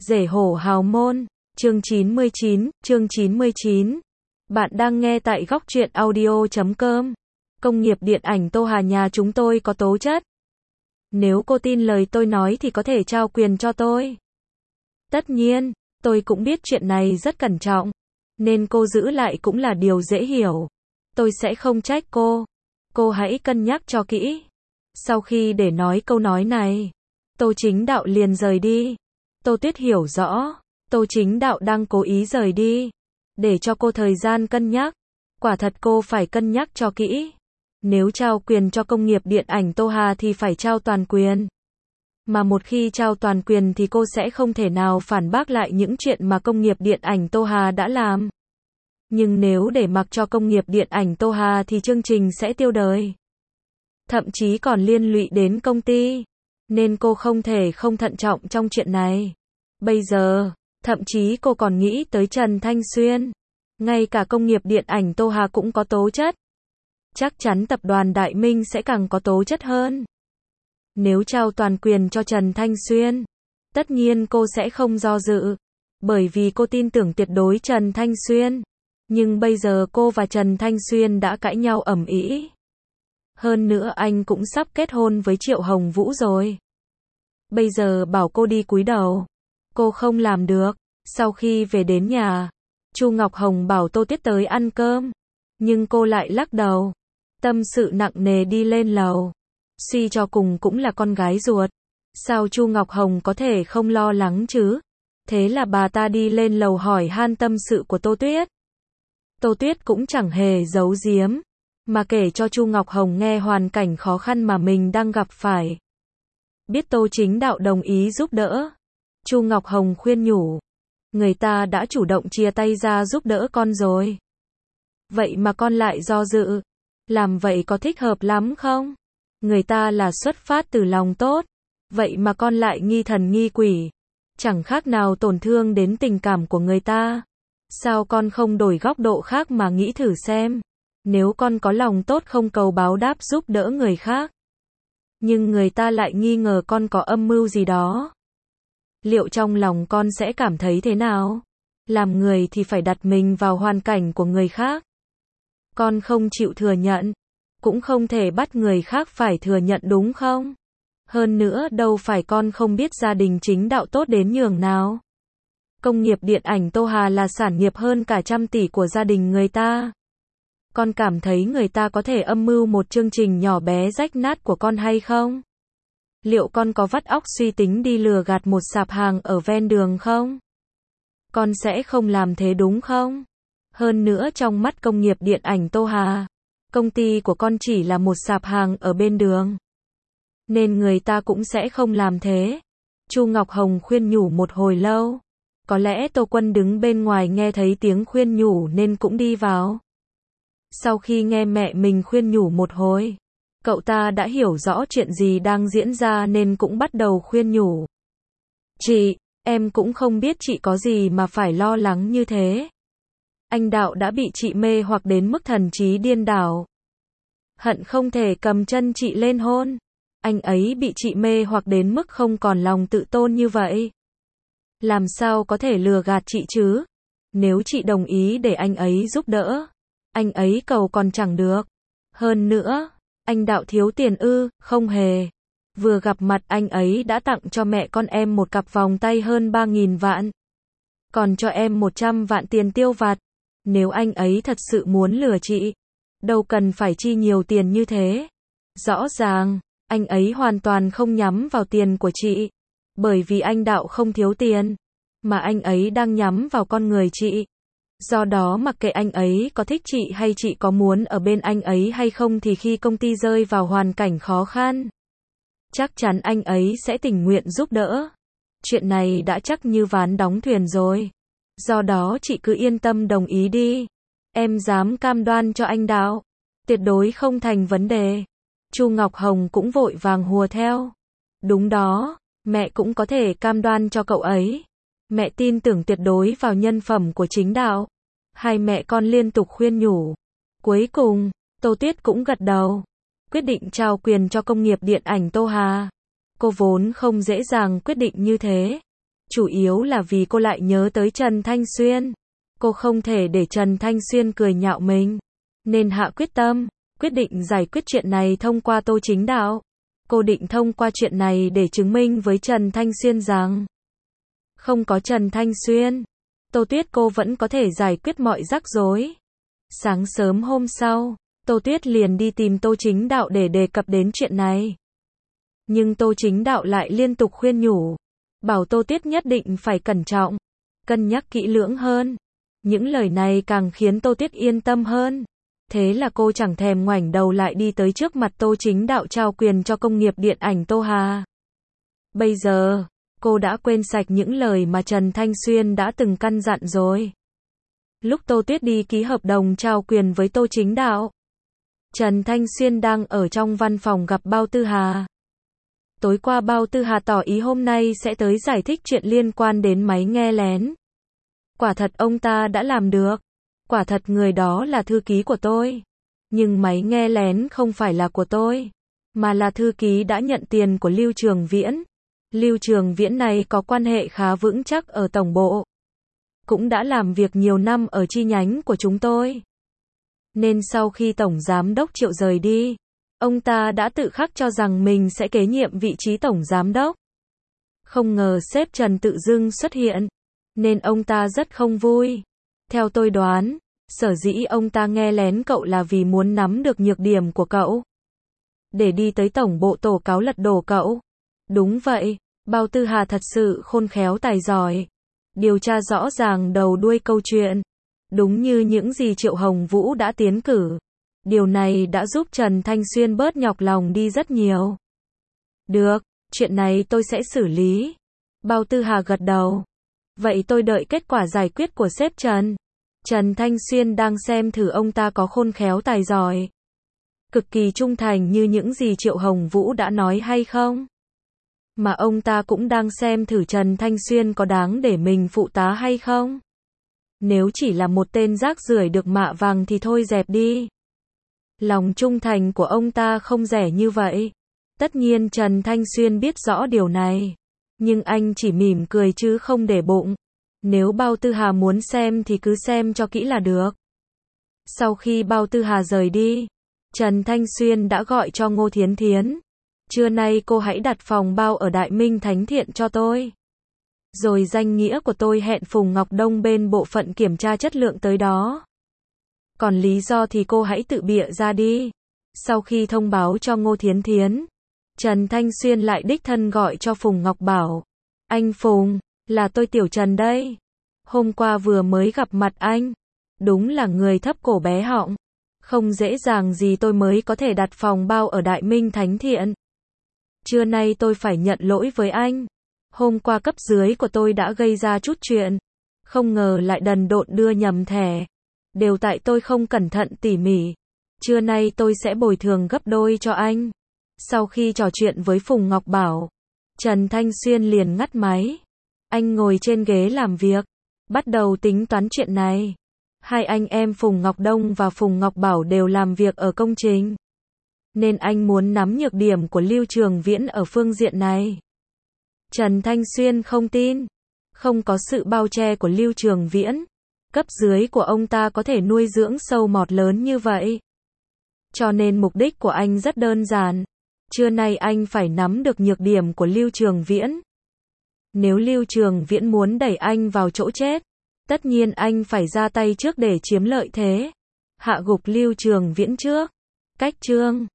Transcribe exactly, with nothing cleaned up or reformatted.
Rể hổ hào môn, chương chín mươi chín, chương chín mươi chín. Bạn đang nghe tại góc truyện audio chấm com. Công nghiệp điện ảnh Tô Hà nhà chúng tôi có tố chất. Nếu cô tin lời tôi nói thì có thể trao quyền cho tôi. Tất nhiên, tôi cũng biết chuyện này rất cẩn trọng, nên cô giữ lại cũng là điều dễ hiểu. Tôi sẽ không trách cô. Cô hãy cân nhắc cho kỹ. Sau khi để nói câu nói này, Tô Chính Đạo liền rời đi. Tô Tuyết hiểu rõ, Tô Chính Đạo đang cố ý rời đi, để cho cô thời gian cân nhắc. Quả thật cô phải cân nhắc cho kỹ. Nếu trao quyền cho công nghiệp điện ảnh Tô Hà thì phải trao toàn quyền. Mà một khi trao toàn quyền thì cô sẽ không thể nào phản bác lại những chuyện mà công nghiệp điện ảnh Tô Hà đã làm. Nhưng nếu để mặc cho công nghiệp điện ảnh Tô Hà thì chương trình sẽ tiêu đời. Thậm chí còn liên lụy đến công ty. Nên cô không thể không thận trọng trong chuyện này. Bây giờ, thậm chí cô còn nghĩ tới Trần Thanh Xuyên. Ngay cả công nghiệp điện ảnh Tô Hà cũng có tố chất. Chắc chắn tập đoàn Đại Minh sẽ càng có tố chất hơn. Nếu trao toàn quyền cho Trần Thanh Xuyên, tất nhiên cô sẽ không do dự. Bởi vì cô tin tưởng tuyệt đối Trần Thanh Xuyên. Nhưng bây giờ cô và Trần Thanh Xuyên đã cãi nhau ầm ĩ. Hơn nữa anh cũng sắp kết hôn với Triệu Hồng Vũ rồi. Bây giờ bảo cô đi cúi đầu, cô không làm được. Sau khi về đến nhà, Chu Ngọc Hồng bảo Tô Tuyết tới ăn cơm, nhưng cô lại lắc đầu. Tâm sự nặng nề đi lên lầu. Suy cho cùng cũng là con gái ruột, sao Chu Ngọc Hồng có thể không lo lắng chứ? Thế là bà ta đi lên lầu hỏi han tâm sự của Tô Tuyết. Tô Tuyết cũng chẳng hề giấu giếm, mà kể cho Chu Ngọc Hồng nghe hoàn cảnh khó khăn mà mình đang gặp phải. Biết Tô Chính Đạo đồng ý giúp đỡ, Chu Ngọc Hồng khuyên nhủ, người ta đã chủ động chia tay ra giúp đỡ con rồi. Vậy mà con lại do dự, làm vậy có thích hợp lắm không? Người ta là xuất phát từ lòng tốt, vậy mà con lại nghi thần nghi quỷ, chẳng khác nào tổn thương đến tình cảm của người ta. Sao con không đổi góc độ khác mà nghĩ thử xem? Nếu con có lòng tốt không cầu báo đáp giúp đỡ người khác, nhưng người ta lại nghi ngờ con có âm mưu gì đó, liệu trong lòng con sẽ cảm thấy thế nào? Làm người thì phải đặt mình vào hoàn cảnh của người khác. Con không chịu thừa nhận, cũng không thể bắt người khác phải thừa nhận đúng không? Hơn nữa đâu phải con không biết gia đình Chính Đạo tốt đến nhường nào. Công nghiệp điện ảnh Tô Hà là sản nghiệp hơn cả trăm tỷ của gia đình người ta. Con cảm thấy người ta có thể âm mưu một chương trình nhỏ bé rách nát của con hay không? Liệu con có vắt óc suy tính đi lừa gạt một sạp hàng ở ven đường không? Con sẽ không làm thế đúng không? Hơn nữa trong mắt công nghiệp điện ảnh Tô Hà, công ty của con chỉ là một sạp hàng ở bên đường. Nên người ta cũng sẽ không làm thế. Chu Ngọc Hồng khuyên nhủ một hồi lâu. Có lẽ Tô Quân đứng bên ngoài nghe thấy tiếng khuyên nhủ nên cũng đi vào. Sau khi nghe mẹ mình khuyên nhủ một hồi, cậu ta đã hiểu rõ chuyện gì đang diễn ra nên cũng bắt đầu khuyên nhủ. Chị, em cũng không biết chị có gì mà phải lo lắng như thế. Anh Đạo đã bị chị mê hoặc đến mức thần trí điên đảo. Hận không thể cầm chân chị lên hôn. Anh ấy bị chị mê hoặc đến mức không còn lòng tự tôn như vậy. Làm sao có thể lừa gạt chị chứ? Nếu chị đồng ý để anh ấy giúp đỡ, anh ấy cầu còn chẳng được. Hơn nữa, anh Đạo thiếu tiền ư? Không hề. Vừa gặp mặt anh ấy đã tặng cho mẹ con em một cặp vòng tay hơn ba nghìn vạn. Còn cho em một trăm vạn tiền tiêu vặt. Nếu anh ấy thật sự muốn lừa chị, đâu cần phải chi nhiều tiền như thế. Rõ ràng, anh ấy hoàn toàn không nhắm vào tiền của chị. Bởi vì anh Đạo không thiếu tiền, mà anh ấy đang nhắm vào con người chị. Do đó mặc kệ anh ấy có thích chị hay chị có muốn ở bên anh ấy hay không thì khi công ty rơi vào hoàn cảnh khó khăn, chắc chắn anh ấy sẽ tình nguyện giúp đỡ. Chuyện này đã chắc như ván đóng thuyền rồi. Do đó chị cứ yên tâm đồng ý đi. Em dám cam đoan cho anh Đạo, tuyệt đối không thành vấn đề. Chu Ngọc Hồng cũng vội vàng hùa theo. Đúng đó, mẹ cũng có thể cam đoan cho cậu ấy. Mẹ tin tưởng tuyệt đối vào nhân phẩm của Chính Đạo. Hai mẹ con liên tục khuyên nhủ. Cuối cùng, Tô Tuyết cũng gật đầu, quyết định trao quyền cho công nghiệp điện ảnh Tô Hà. Cô vốn không dễ dàng quyết định như thế. Chủ yếu là vì cô lại nhớ tới Trần Thanh Xuyên. Cô không thể để Trần Thanh Xuyên cười nhạo mình. Nên hạ quyết tâm, quyết định giải quyết chuyện này thông qua Tô Chính Đạo. Cô định thông qua chuyện này để chứng minh với Trần Thanh Xuyên rằng không có Trần Thanh Xuyên, Tô Tuyết cô vẫn có thể giải quyết mọi rắc rối. Sáng sớm hôm sau, Tô Tuyết liền đi tìm Tô Chính Đạo để đề cập đến chuyện này. Nhưng Tô Chính Đạo lại liên tục khuyên nhủ, bảo Tô Tuyết nhất định phải cẩn trọng, cân nhắc kỹ lưỡng hơn. Những lời này càng khiến Tô Tuyết yên tâm hơn. Thế là cô chẳng thèm ngoảnh đầu lại đi tới trước mặt Tô Chính Đạo trao quyền cho công nghiệp điện ảnh Tô Hà. Bây giờ, cô đã quên sạch những lời mà Trần Thanh Xuyên đã từng căn dặn rồi. Lúc Tô Tuyết đi ký hợp đồng trao quyền với Tô Chính Đạo, Trần Thanh Xuyên đang ở trong văn phòng gặp Bao Tư Hà. Tối qua Bao Tư Hà tỏ ý hôm nay sẽ tới giải thích chuyện liên quan đến máy nghe lén. Quả thật ông ta đã làm được. Quả thật người đó là thư ký của tôi. Nhưng máy nghe lén không phải là của tôi, mà là thư ký đã nhận tiền của Lưu Trường Viễn. Lưu Trường Viễn này có quan hệ khá vững chắc ở tổng bộ. Cũng đã làm việc nhiều năm ở chi nhánh của chúng tôi. Nên sau khi Tổng Giám đốc Triệu rời đi, ông ta đã tự khắc cho rằng mình sẽ kế nhiệm vị trí Tổng Giám đốc. Không ngờ sếp Trần tự dưng xuất hiện, nên ông ta rất không vui. Theo tôi đoán, sở dĩ ông ta nghe lén cậu là vì muốn nắm được nhược điểm của cậu, để đi tới tổng bộ tố cáo lật đổ cậu. Đúng vậy, Bao Tư Hà thật sự khôn khéo tài giỏi, điều tra rõ ràng đầu đuôi câu chuyện. Đúng như những gì Triệu Hồng Vũ đã tiến cử. Điều này đã giúp Trần Thanh Xuyên bớt nhọc lòng đi rất nhiều. Được, chuyện này tôi sẽ xử lý. Bao Tư Hà gật đầu. Vậy tôi đợi kết quả giải quyết của sếp Trần. Trần Thanh Xuyên đang xem thử ông ta có khôn khéo tài giỏi, cực kỳ trung thành như những gì Triệu Hồng Vũ đã nói hay không. Mà ông ta cũng đang xem thử Trần Thanh Xuyên có đáng để mình phụ tá hay không. Nếu chỉ là một tên rác rưởi được mạ vàng thì thôi dẹp đi. Lòng trung thành của ông ta không rẻ như vậy. Tất nhiên Trần Thanh Xuyên biết rõ điều này. Nhưng anh chỉ mỉm cười chứ không để bụng. Nếu Bao Tư Hà muốn xem thì cứ xem cho kỹ là được. Sau khi Bao Tư Hà rời đi, Trần Thanh Xuyên đã gọi cho Ngô Thiến Thiến. Trưa nay cô hãy đặt phòng bao ở Đại Minh Thánh Thiện cho tôi. Rồi danh nghĩa của tôi hẹn Phùng Ngọc Đông bên bộ phận kiểm tra chất lượng tới đó. Còn lý do thì cô hãy tự bịa ra đi. Sau khi thông báo cho Ngô Thiến Thiến, Trần Thanh Xuyên lại đích thân gọi cho Phùng Ngọc bảo. Anh Phùng, là tôi Tiểu Trần đây. Hôm qua vừa mới gặp mặt anh. Đúng là người thấp cổ bé họng. Không dễ dàng gì tôi mới có thể đặt phòng bao ở Đại Minh Thánh Thiện. Trưa nay tôi phải nhận lỗi với anh. Hôm qua cấp dưới của tôi đã gây ra chút chuyện. Không ngờ lại đần độn đưa nhầm thẻ. Đều tại tôi không cẩn thận tỉ mỉ. Trưa nay tôi sẽ bồi thường gấp đôi cho anh. Sau khi trò chuyện với Phùng Ngọc Bảo, Trần Thanh Xuyên liền ngắt máy. Anh ngồi trên ghế làm việc, bắt đầu tính toán chuyện này. Hai anh em Phùng Ngọc Đông và Phùng Ngọc Bảo đều làm việc ở công trình. Nên anh muốn nắm nhược điểm của Lưu Trường Viễn ở phương diện này. Trần Thanh Xuyên không tin. Không có sự bao che của Lưu Trường Viễn, cấp dưới của ông ta có thể nuôi dưỡng sâu mọt lớn như vậy. Cho nên mục đích của anh rất đơn giản. Trưa nay anh phải nắm được nhược điểm của Lưu Trường Viễn. Nếu Lưu Trường Viễn muốn đẩy anh vào chỗ chết, tất nhiên anh phải ra tay trước để chiếm lợi thế. Hạ gục Lưu Trường Viễn trước. Cách chương